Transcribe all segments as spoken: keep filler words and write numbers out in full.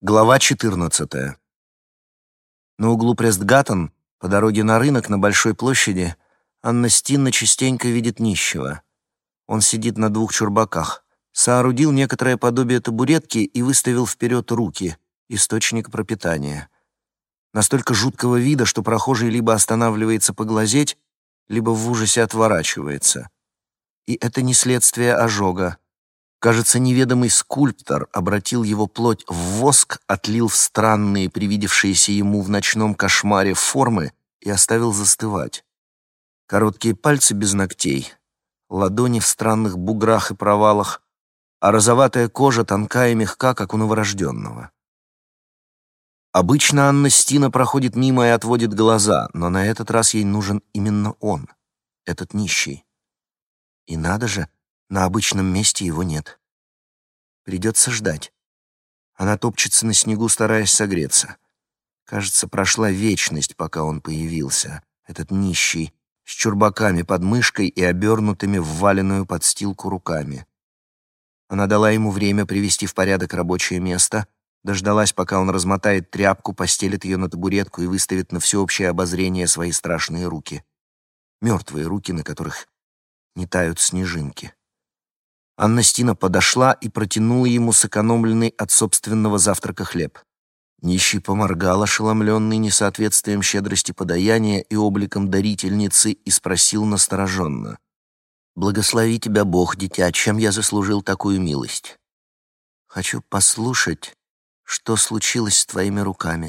Глава четырнадцатая. На углу Престгаттен, по дороге на рынок на Большой площади, Анна Стинна частенько видит нищего. Он сидит на двух чурбаках, соорудил некоторое подобие табуретки и выставил вперед руки, источник пропитания. Настолько жуткого вида, что прохожий либо останавливается поглазеть, либо в ужасе отворачивается. И это не следствие ожога. Кажется, неведомый скульптор обратил его плоть в воск, отлил в странные, привидевшиеся ему в ночном кошмаре формы и оставил застывать. Короткие пальцы без ногтей, ладони в странных буграх и провалах, а розоватая кожа тонка и мягка, как у новорожденного. Обычно Анна Стина проходит мимо и отводит глаза, но на этот раз ей нужен именно он, этот нищий. И надо же, на обычном месте его нет. Придется ждать. Она топчется на снегу, стараясь согреться. Кажется, прошла вечность, пока он появился, этот нищий, с чурбаками под мышкой и обернутыми в валенную подстилку руками. Она дала ему время привести в порядок рабочее место, дождалась, пока он размотает тряпку, постелит ее на табуретку и выставит на всеобщее обозрение свои страшные руки. Мертвые руки, на которых не тают снежинки. Анна Стина подошла и протянула ему сэкономленный от собственного завтрака хлеб. Нищий поморгал, ошеломленный несоответствием щедрости подаяния и обликом дарительницы, и спросил настороженно: «Благослови тебя Бог, дитя, чем я заслужил такую милость? Хочу послушать, что случилось с твоими руками».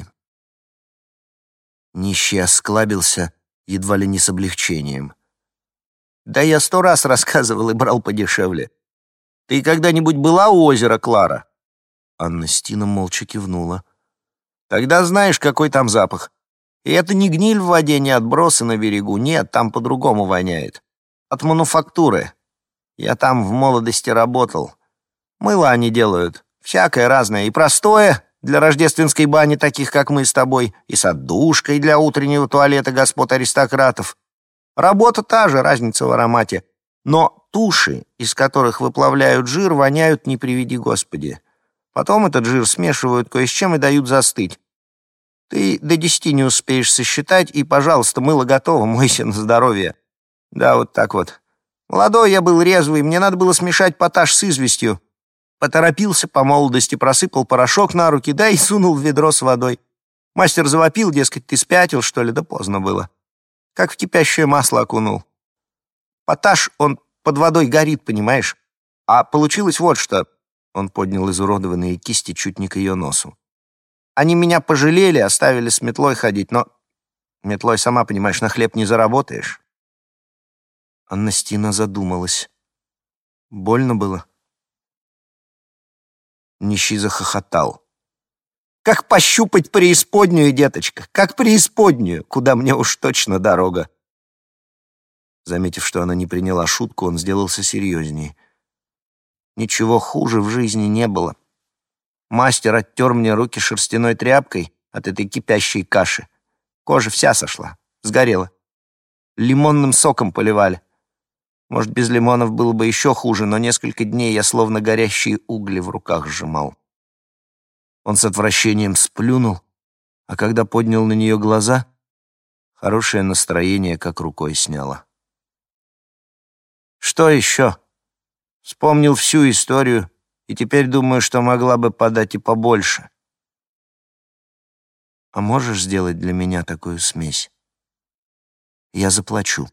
Нищий осклабился, едва ли не с облегчением. «Да я сто раз рассказывал и брал подешевле. Ты когда-нибудь была у озера Клара?» Анна Стина молча кивнула. «Тогда знаешь, какой там запах. И это не гниль в воде, не отбросы на берегу. Нет, там по-другому воняет. От мануфактуры. Я там в молодости работал. Мыло они делают. Всякое разное. И простое для рождественской бани, таких, как мы с тобой, и с отдушкой для утреннего туалета господ аристократов. Работа та же, разница в аромате. Но туши, из которых выплавляют жир, воняют, не приведи Господи. Потом этот жир смешивают кое с чем и дают застыть. Ты до десяти не успеешь сосчитать, и, пожалуйста, мыло готово, мойся на здоровье. Да, вот так вот. Молодой я был, резвый, мне надо было смешать поташ с известью. Поторопился по молодости, просыпал порошок на руки, да и сунул в ведро с водой. Мастер завопил, дескать, ты спятил, что ли, да поздно было. Как в кипящее масло окунул. Поташ, он под водой горит, понимаешь? А получилось вот что. Он поднял изуродованные кисти чуть не к ее носу. Они меня пожалели, оставили с метлой ходить, но метлой, сама понимаешь, на хлеб не заработаешь. Анна Стина задумалась. Больно было? Нищий захохотал. Как пощупать преисподнюю, деточка, как преисподнюю, куда мне уж точно дорога. Заметив, что она не приняла шутку, он сделался серьезнее. Ничего хуже в жизни не было. Мастер оттер мне руки шерстяной тряпкой от этой кипящей каши. Кожа вся сошла, сгорела. Лимонным соком поливали. Может, без лимонов было бы еще хуже, но несколько дней я словно горящие угли в руках сжимал. Он с отвращением сплюнул, а когда поднял на нее глаза, хорошее настроение как рукой сняло. Что еще? Вспомнил всю историю, и теперь думаю, что могла бы подать и побольше. А можешь сделать для меня такую смесь? Я заплачу.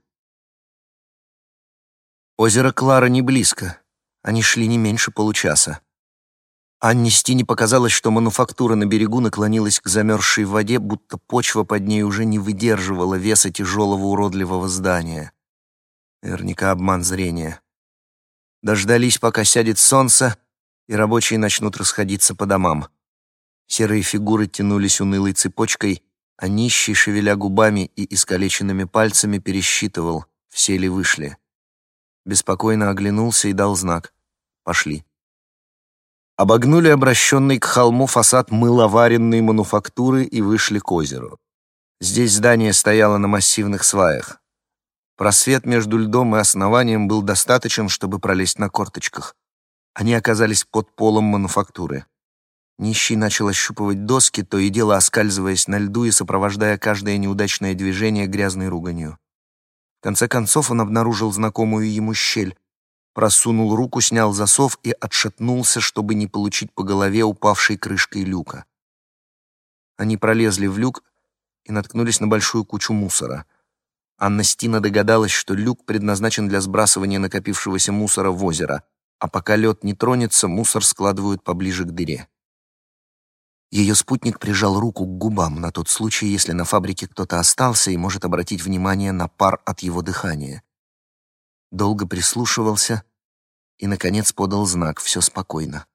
Озеро Клара не близко. Они шли не меньше получаса. Анне Стине показалось, что мануфактура на берегу наклонилась к замерзшей воде, будто почва под ней уже не выдерживала веса тяжелого уродливого здания. Наверняка обман зрения. Дождались, пока сядет солнце, и рабочие начнут расходиться по домам. Серые фигуры тянулись унылой цепочкой, а нищий, шевеля губами и искалеченными пальцами, пересчитывал, все ли вышли. Беспокойно оглянулся и дал знак. Пошли. Обогнули обращенный к холму фасад мыловаренной мануфактуры и вышли к озеру. Здесь здание стояло на массивных сваях. Просвет между льдом и основанием был достаточен, чтобы пролезть на корточках. Они оказались под полом мануфактуры. Нищий начал ощупывать доски, то и дело оскальзываясь на льду и сопровождая каждое неудачное движение грязной руганью. В конце концов он обнаружил знакомую ему щель, просунул руку, снял засов и отшатнулся, чтобы не получить по голове упавшей крышкой люка. Они пролезли в люк и наткнулись на большую кучу мусора. Анна Стина догадалась, что люк предназначен для сбрасывания накопившегося мусора в озеро, а пока лед не тронется, мусор складывают поближе к дыре. Ее спутник прижал руку к губам на тот случай, если на фабрике кто-то остался и может обратить внимание на пар от его дыхания. Долго прислушивался и, наконец, подал знак «все спокойно».